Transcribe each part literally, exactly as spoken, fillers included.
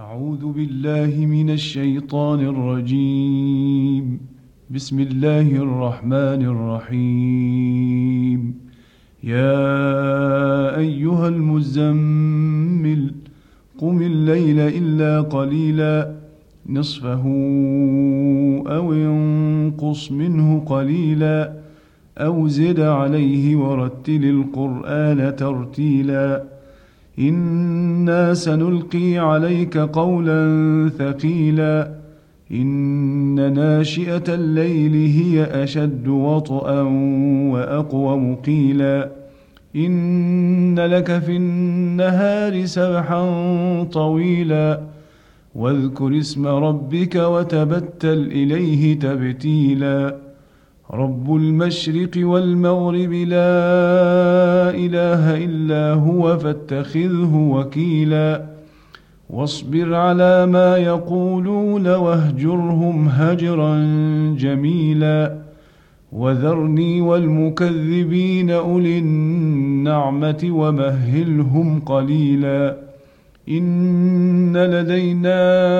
أعوذ بالله من الشيطان الرجيم. بسم الله الرحمن الرحيم. يا أيها المزمل قم الليل إلا قليلا نصفه أو انقص منه قليلا أو زد عليه ورتل القرآن ترتيلا إنا سنلقي عليك قولا ثقيلا إن ناشئة الليل هي أشد وطئا وأقوم قيلا إن لك في النهار سبحا طويلا واذكر اسم ربك وتبتل إليه تبتيلا رب المشرق والمغرب لا إله إلا هو فاتخذه وكيلا واصبر على ما يقولون واهجرهم هجرا جميلا وذرني والمكذبين أولي النعمة ومهلهم قليلا إن لدينا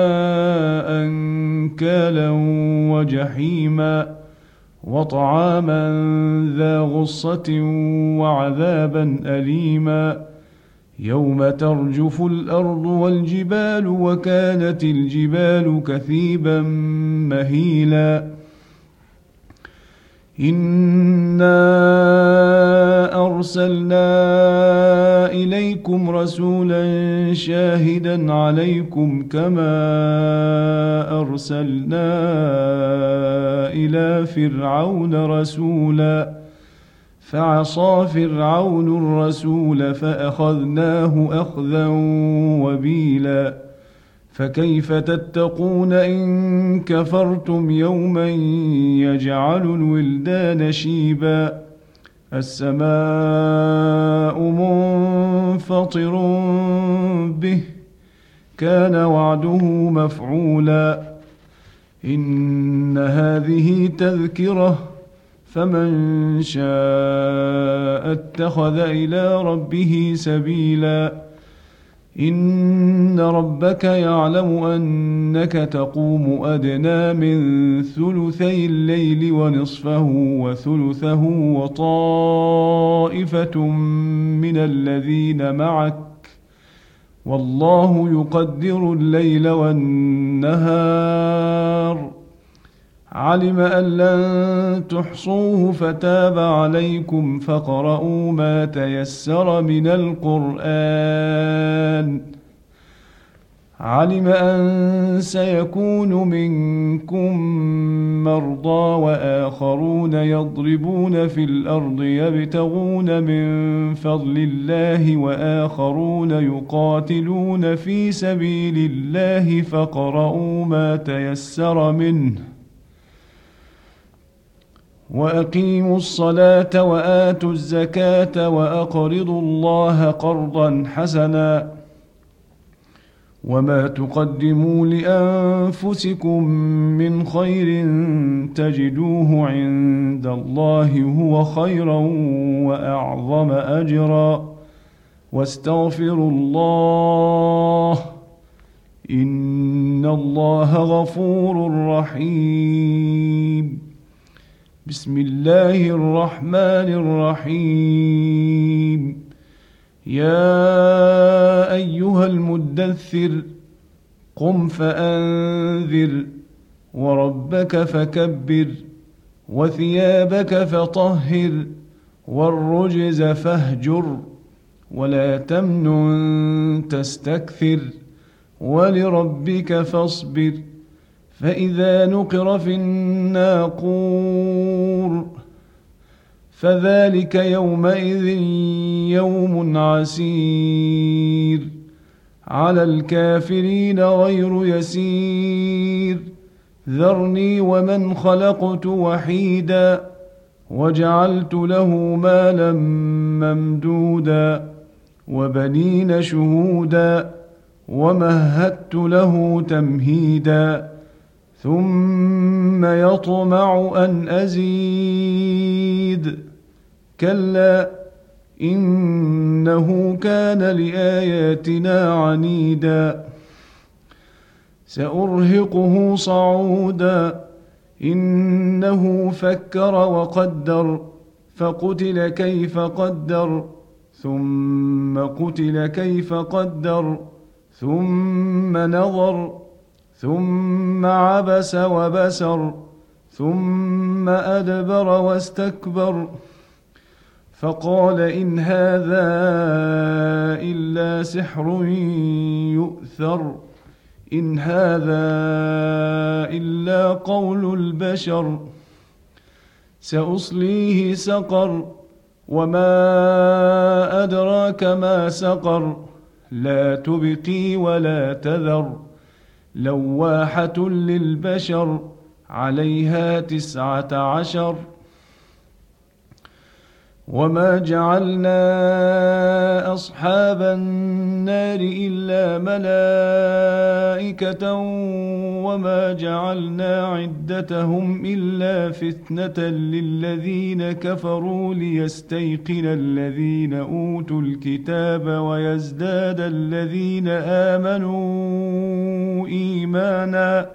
أنكالا وجحيما وطعاما ذا غصة وعذابا أليما يوم ترجف الأرض والجبال وكانت الجبال كثيبا مهيلا إنا أرسلنا إليكم رسولا شاهدا عليكم كما أرسلنا إلى فرعون رسولا فعصى فرعون الرسول فأخذناه أخذا وبيلا فكيف تتقون إن كفرتم يوما يجعل الولدان شيبا السماء منفطر به كان وعده مفعولا إن هذه تذكرة فمن شاء اتخذ إلى ربه سبيلا إن ربك يعلم أنك تقوم أدنى من ثلثي الليل ونصفه وثلثه وطائفة من الذين معك والله يقدر الليل والنهار علم أن لن تحصوه فتاب عليكم فاقرؤوا ما تيسر من القرآن علم أن سيكون منكم مرضى وآخرون يضربون في الأرض يبتغون من فضل الله وآخرون يقاتلون في سبيل الله فاقرؤوا ما تيسر منه وأقيموا الصلاة وآتوا الزكاة وأقرضوا الله قرضا حسنا وما تقدموا لأنفسكم من خير تجدوه عند الله هو خيرا وأعظم أجرا واستغفروا الله إن الله غفور رحيم بسم الله الرحمن الرحيم يا أيها المدثر قم فأنذر وربك فكبر وثيابك فطهر والرجز فاهجر ولا تمنن تستكثر ولربك فاصبر فإذا نقر في الناقور فذلك يومئذ يوم عسير على الكافرين غير يسير ذرني ومن خلقت وحيدا وجعلت له مالا ممدودا وبنين شهودا ومهدت له تمهيدا ثم يطمع أن أزيد كلا إنه كان لآياتنا عنيدا سأرهقه صعودا إنه فكر وقدر فقتل كيف قدر ثم قتل كيف قدر ثم نظر ثم عبس وبسر ثم أدبر واستكبر فقال إن هذا إلا سحر يؤثر إن هذا إلا قول البشر سأصليه سقر وما أدراك ما سقر لا تبقي ولا تذر لواحة للبشر عليها تسعة عشر وما جعلنا أصحاب النار إلا ملائكة وما جعلنا عدتهم إلا فتنة للذين كفروا ليستيقن الذين أوتوا الكتاب ويزداد الذين آمنوا إيمانا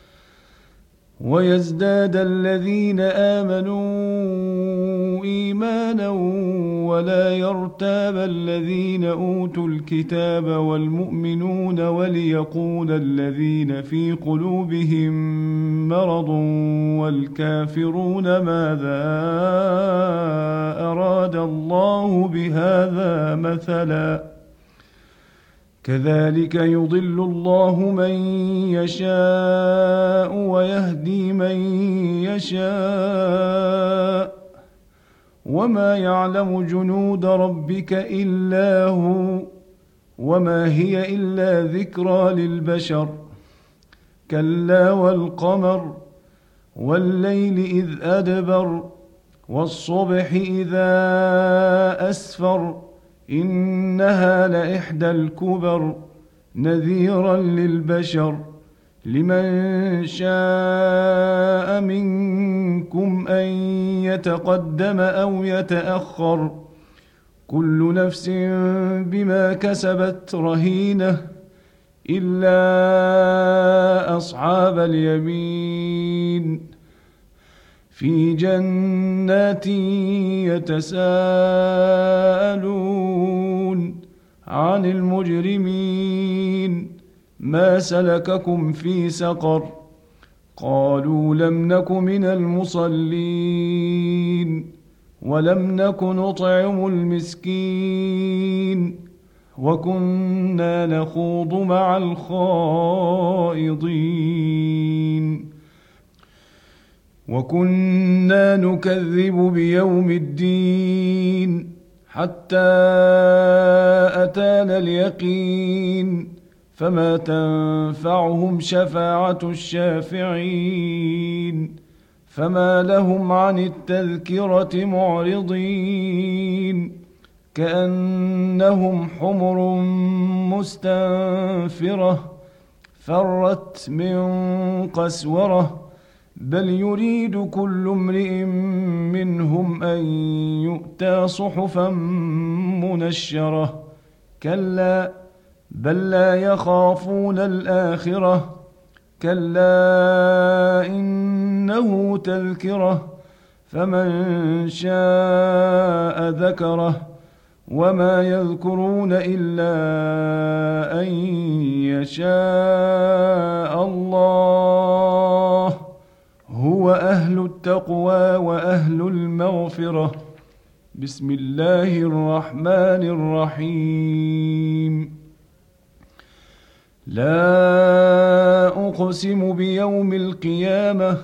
ويزداد الذين آمنوا إيمانا ولا يرتاب الذين أوتوا الكتاب والمؤمنون وليقول الذين في قلوبهم مرض والكافرون ماذا أراد الله بهذا مثلا كذلك يضل الله من يشاء ويهدي من يشاء وما يعلم جنود ربك إلا هو وما هي إلا ذكرى للبشر كلا والقمر والليل إذ أدبر والصبح إذا أسفر إنها لإحدى الكبر نذيرا للبشر لمن شاء منكم أن يتقدم أو يتأخر كل نفس بما كسبت رهينة إلا أصحاب اليمين في جنات يتساءلون عن المجرمين ما سلككم في سقر قالوا لم نك من المصلين ولم نك نطعم المسكين وكنا نخوض مع الخائضين وكنا نكذب بيوم الدين حتى أتانا اليقين فما تنفعهم شفاعة الشافعين فما لهم عن التذكرة معرضين كأنهم حمر مستنفرة فرت من قسورة بل يريد كل امرئ منهم أن يؤتى صحفا منشرة كلا بل لا يخافون الآخرة كلا إنه تذكرة فمن شاء ذكره وما يذكرون إلا أن يشاء الله هو أهل التقوى وأهل المغفرة بسم الله الرحمن الرحيم لا أقسم بيوم القيامة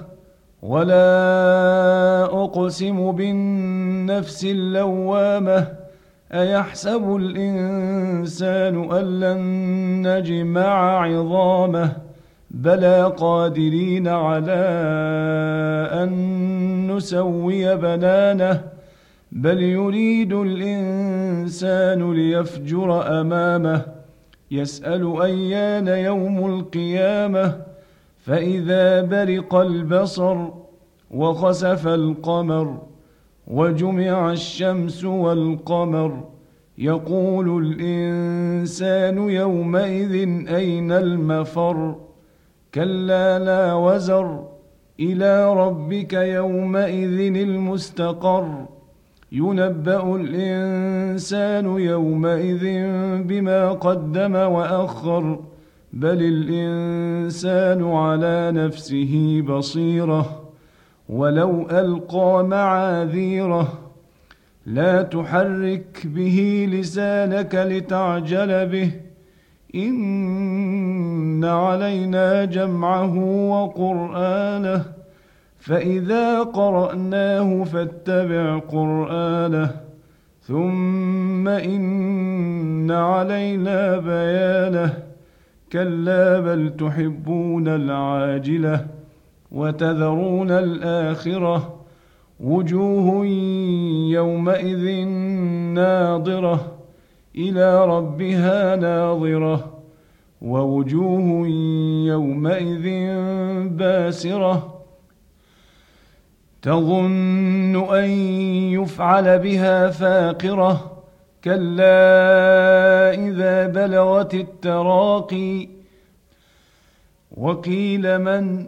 ولا أقسم بالنفس اللوامة أيحسب الإنسان أن لن نجمع عظامه بلى قادرين على أن نسوي بنانه بل يريد الإنسان ليفجر أمامه يسأل أيان يوم القيامة فإذا برق البصر وخسف القمر وجمع الشمس والقمر يقول الإنسان يومئذ أين المفر كلا لا وزر إلى ربك يومئذ المستقر ينبأ الإنسان يومئذ بما قدم وأخر بل الإنسان على نفسه بصيرة ولو ألقى معاذيره لا تحرك به لسانك لتعجل به إن علينا جمعه وقرآنه فإذا قرأناه فاتبع قرآنه ثم إن علينا بيانه كلا بل تحبون العاجلة وتذرون الآخرة وجوه يومئذ ناظرة إلى ربها ناظرة ووجوه يومئذ باسرة تظن أن يفعل بها فاقرة كلا إذا بلغت التراقي وقيل من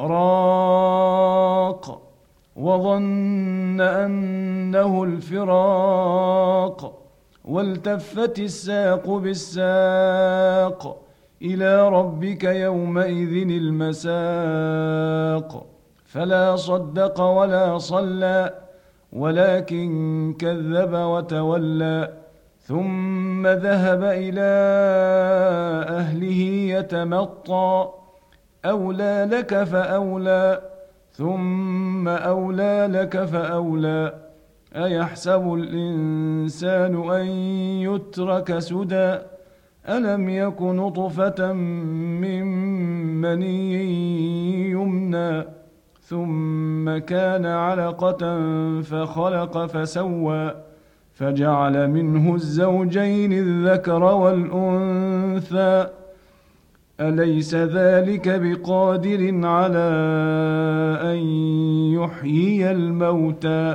راق وظن أنه الفراق والتفت الساق بالساق إلى ربك يومئذ المساق فلا صدق ولا صلى ولكن كذب وتولى ثم ذهب إلى أهله يتمطى أولى لك فأولى ثم أولى لك فأولى أيحسب الإنسان أن يترك سدى ألم يك نطفة من مني يمنى ثم كان علقة فخلق فسوى فجعل منه الزوجين الذكر والأنثى أليس ذلك بقادر على أن يحيي الموتى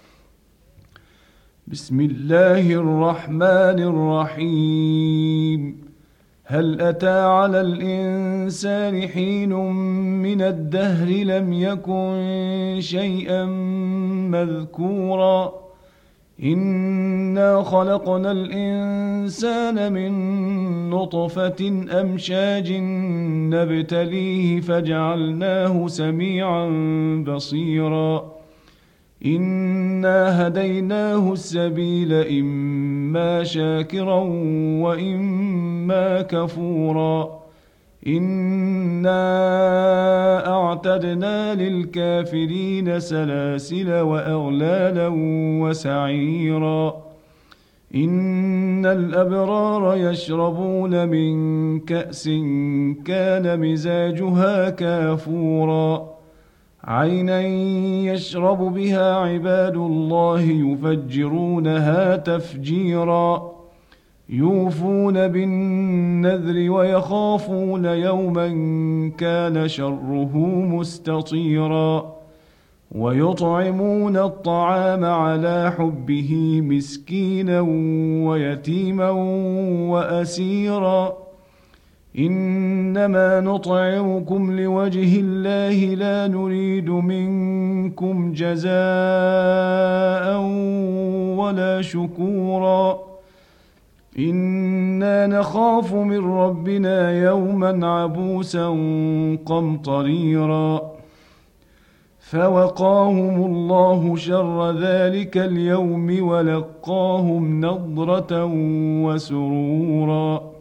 بسم الله الرحمن الرحيم هل أتى على الإنسان حين من الدهر لم يكن شيئا مذكورا إنا خلقنا الإنسان من نطفة أمشاج نبتليه فجعلناه سميعا بصيرا إنا هديناه السبيل إما شاكرا وإما كفورا إنا أعتدنا للكافرين سلاسل وأغلالا وسعيرا إن الأبرار يشربون من كأس كان مزاجها كافورا عينا يشرب بها عباد الله يفجرونها تفجيرا يوفون بالنذر ويخافون يوما كان شره مستطيرا ويطعمون الطعام على حبه مسكينا ويتيما وأسيرا إنما نطعمكم لوجه الله لا نريد منكم جزاء ولا شكورا إنا نخاف من ربنا يوما عبوسا قمطريرا فوقاهم الله شر ذلك اليوم ولقاهم نضرة وسرورا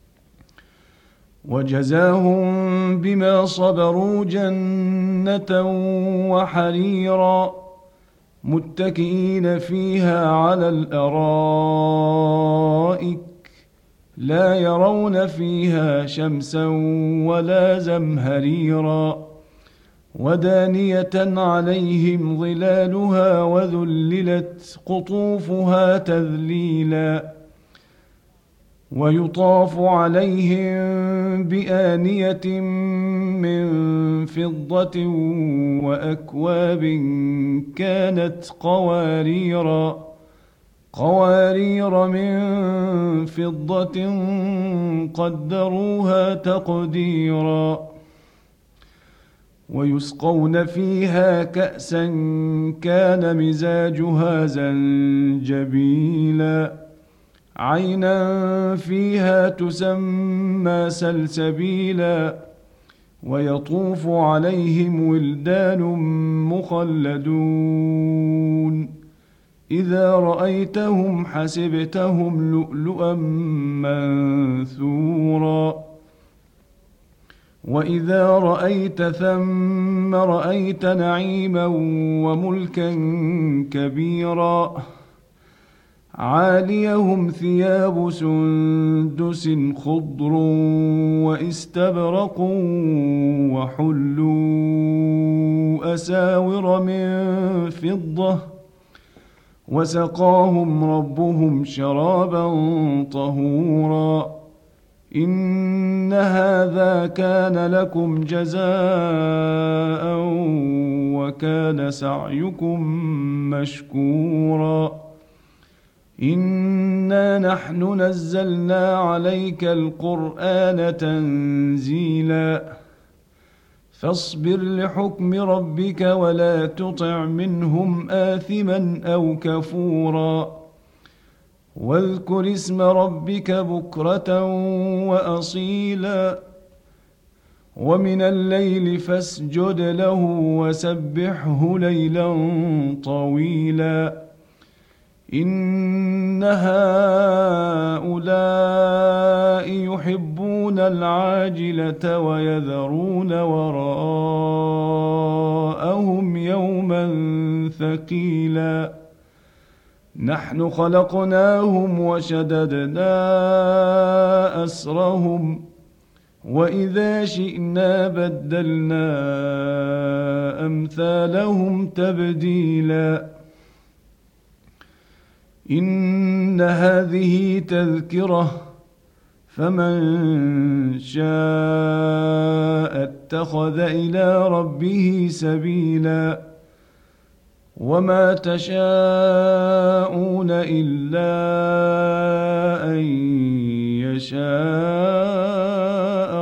وجزاهم بما صبروا جنة وحريرا متكئين فيها على الأرائك لا يرون فيها شمسا ولا زمهريرا ودانية عليهم ظلالها وذللت قطوفها تذليلا ويطاف عليهم بآنية من فضة وأكواب كانت قواريرا قوارير من فضة قدروها تقديرا ويسقون فيها كأسا كان مزاجها زنجبيلا عينا فيها تسمى سلسبيلا ويطوف عليهم ولدان مخلدون إذا رأيتهم حسبتهم لؤلؤا منثورا وإذا رأيت ثم رأيت نعيما وملكا كبيرا عاليهم ثياب سندس خضر واستبرق وحلوا أساور من فضة وسقاهم ربهم شرابا طهورا إن هذا كان لكم جزاء وكان سعيكم مشكورا إنا نحن نزلنا عليك القرآن تنزيلا فاصبر لحكم ربك ولا تطع منهم آثما أو كفورا واذكر اسم ربك بكرة وأصيلا ومن الليل فاسجد له وسبحه ليلا طويلا إن هؤلاء يحبون العاجلة ويذرون وراءهم يوما ثقيلا نحن خلقناهم وشددنا أسرهم وإذا شئنا بدلنا أمثالهم تبديلا إن هذه تذكرة فمن شاء اتخذ إلى ربه سبيلا وما تشاءون إلا أن يشاء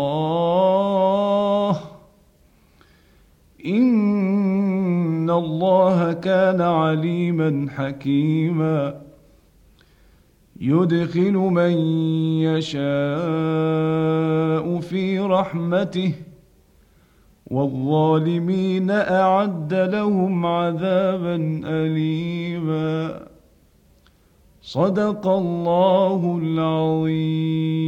الله إن الله كان عليما حكيما يدخل من يشاء في رحمته والظالمين أعد لهم عذابا أليما صدق الله العظيم.